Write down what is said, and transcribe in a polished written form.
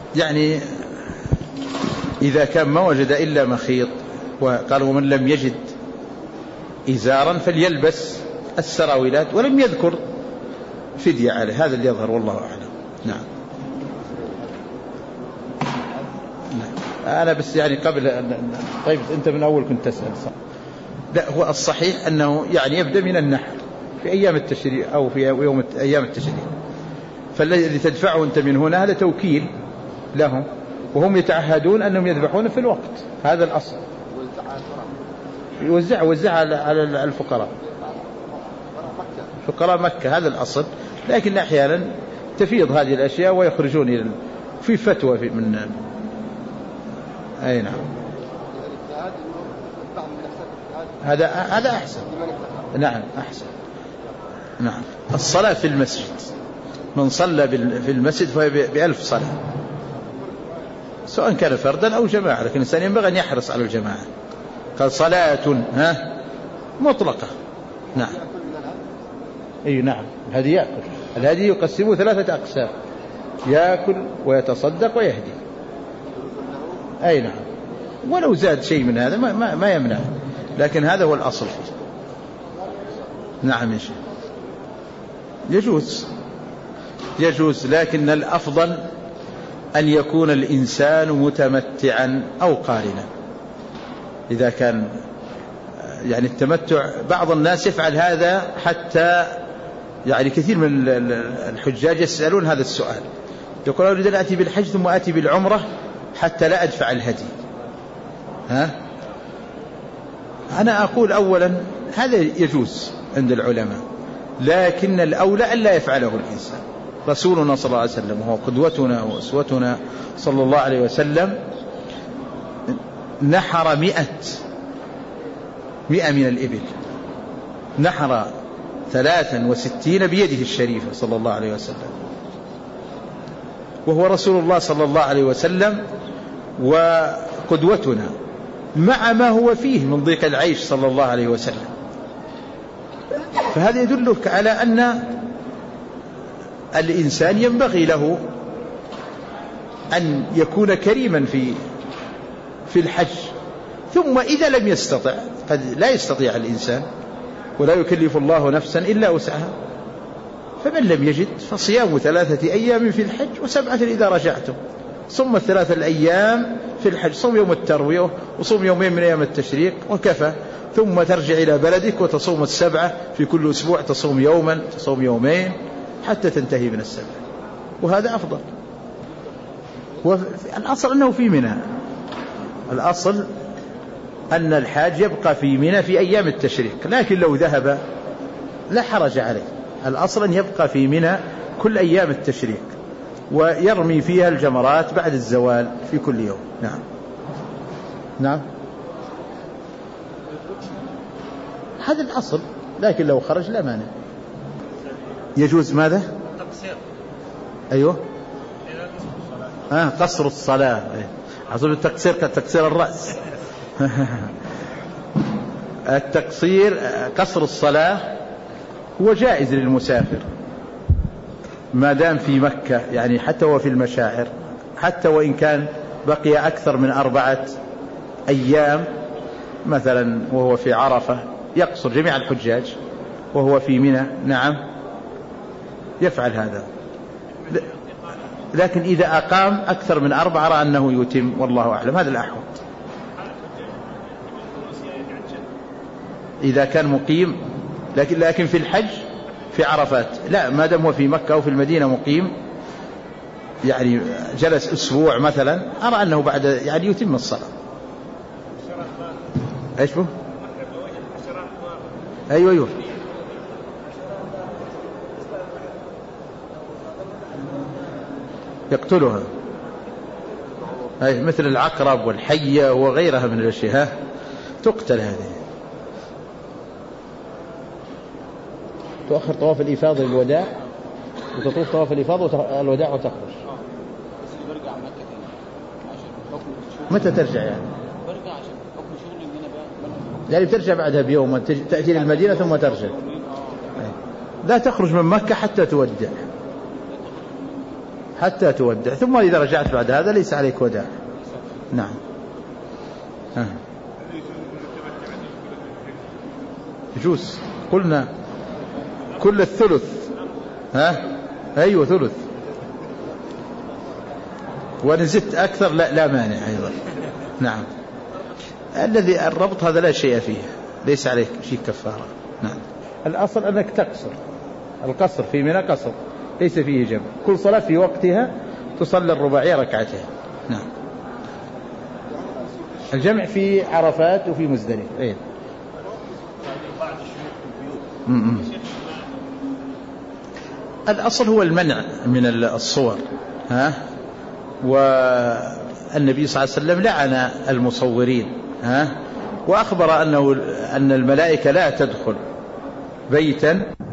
يعني إذا كان ما وجد إلا مخيط، وقال ومن لم يجد إزارا فليلبس السراويلات، ولم يذكر فدية عليه. هذا اللي يظهر والله أعلم. نعم. أنا بس يعني قبل طيب أنت من أول كنت تسأل صح؟ لا، هو الصحيح أنه يعني يبدأ من النحر في أيام التشريق أو في يوم أيام التشريق، فالذي تدفعه أنت من هنا هذا توكيل لهم، وهم يتعهدون أنهم يذبحون في الوقت. هذا الأصل. يوزع على الفقراء، فقراء مكة، هذا الأصل. لكن أحيانا تفيض هذه الأشياء ويخرجون في فتوى من أي. نعم. هذا أحسن. نعم أحسن. نعم. الصلاة في المسجد، من صلى في المسجد فهي ب1000 صلاة، سواء كان فردا أو جماعة، لكن الإنسان ينبغي أن يحرص على الجماعة. قال صلاة مطلقة. نعم. أي نعم. الهدي يأكل، الهدي يقسمه 3 أقسام: يأكل ويتصدق ويهدي. أي نعم. ولو زاد شيء من هذا ما يمنع، لكن هذا هو الأصل فيه. نعم يا شيخ. يجوز، لكن الأفضل أن يكون الإنسان متمتعا أو قارنا. إذا كان يعني التمتع، بعض الناس يفعل هذا، حتى يعني كثير من الحجاج يسألون هذا السؤال، يقول أريد أن أتي بالحج ثم أتي بالعمرة حتى لا أدفع الهدي. أنا أقول أولا هذا يجوز عند العلماء، لكن الأولى أن لا يفعله الإنسان. رسولنا صلى الله عليه وسلم وهو قدوتنا وأسوتنا صلى الله عليه وسلم نحر 100 من الإبل، نحر 63 بيده الشريفة صلى الله عليه وسلم، وهو رسول الله صلى الله عليه وسلم وقدوتنا، مع ما هو فيه من ضيق العيش صلى الله عليه وسلم. فهذا يدلك على أن الإنسان ينبغي له أن يكون كريما في الحج. ثم إذا لم يستطع، قد لا يستطيع الإنسان ولا يكلف الله نفسا إلا وسعها، فمن لم يجد فصيام 3 أيام في الحج و7 إذا رجعتم. صم 3 الأيام في الحج، صوم يوم التروية وصوم يومين من أيام التشريق وكفى، ثم ترجع إلى بلدك وتصوم 7 في كل أسبوع، تصوم يوما تصوم يومين حتى تنتهي من 7، وهذا أفضل. والأصل أنه في منى، الأصل أن الحاج يبقى في منى في أيام التشريق، لكن لو ذهب لا حرج عليه. الأصل أن يبقى في منى كل أيام التشريق ويرمي فيها الجمرات بعد الزوال في كل يوم. نعم. نعم. هذا الأصل، لكن لو خرج لا مانع. يجوز ماذا؟ تقصير. أيوه. قصر الصلاة. أصل التقصير كتقصير الرأس. التقصير قصر الصلاة هو جائز للمسافر ما دام في مكة، يعني حتى وفي المشاعر، حتى وإن كان بقي أكثر من 4 أيام مثلا وهو في عرفة، يقصر جميع الحجاج وهو في منى. نعم يفعل هذا، لكن إذا أقام أكثر من 4 أرى أنه يتم، والله أعلم. هذا الأحوط. إذا كان مقيم، لكن في الحج في عرفات لا، ما دام هو في مكة أو في المدينة مقيم، يعني جلس أسبوع مثلا، أرى أنه بعد يعني يتم الصلاة. إيش به؟ أيوه يقتلها، أي مثل العقرب والحية وغيرها من الأشياء تقتل. هذه تؤخر طواف الإفاضة للوداع، وتطوف طواف الإفاضة والوداع وتخرج. متى ترجع يعني؟ برجع عشان حكم شغلي من هنا، يعني بترجع بعدها بيوم، تأتي للمدينة ثم ترجع. لا تخرج من مكة حتى تودع، حتى تودع، ثم إذا رجعت بعد هذا ليس عليك وداع. نعم. يجوز، قلنا كل الثلث. أيوة ثلث، وإن زدت أكثر لا مانع أيضا. نعم. الذي الربط هذا لا شيء فيه، ليس عليك شيء كفارة. نعم. الأصل أنك تقصر، القصر في منى قصر ليس فيه جمع، كل صلاة في وقتها تصلي الرباعية ركعتين. نعم. الجمع في عرفات وفي مزدلفة. إيه؟ الأصل هو المنع من الصور. والنبي صلى الله عليه وسلم لعن المصورين، وأخبر أن الملائكة لا تدخل بيتا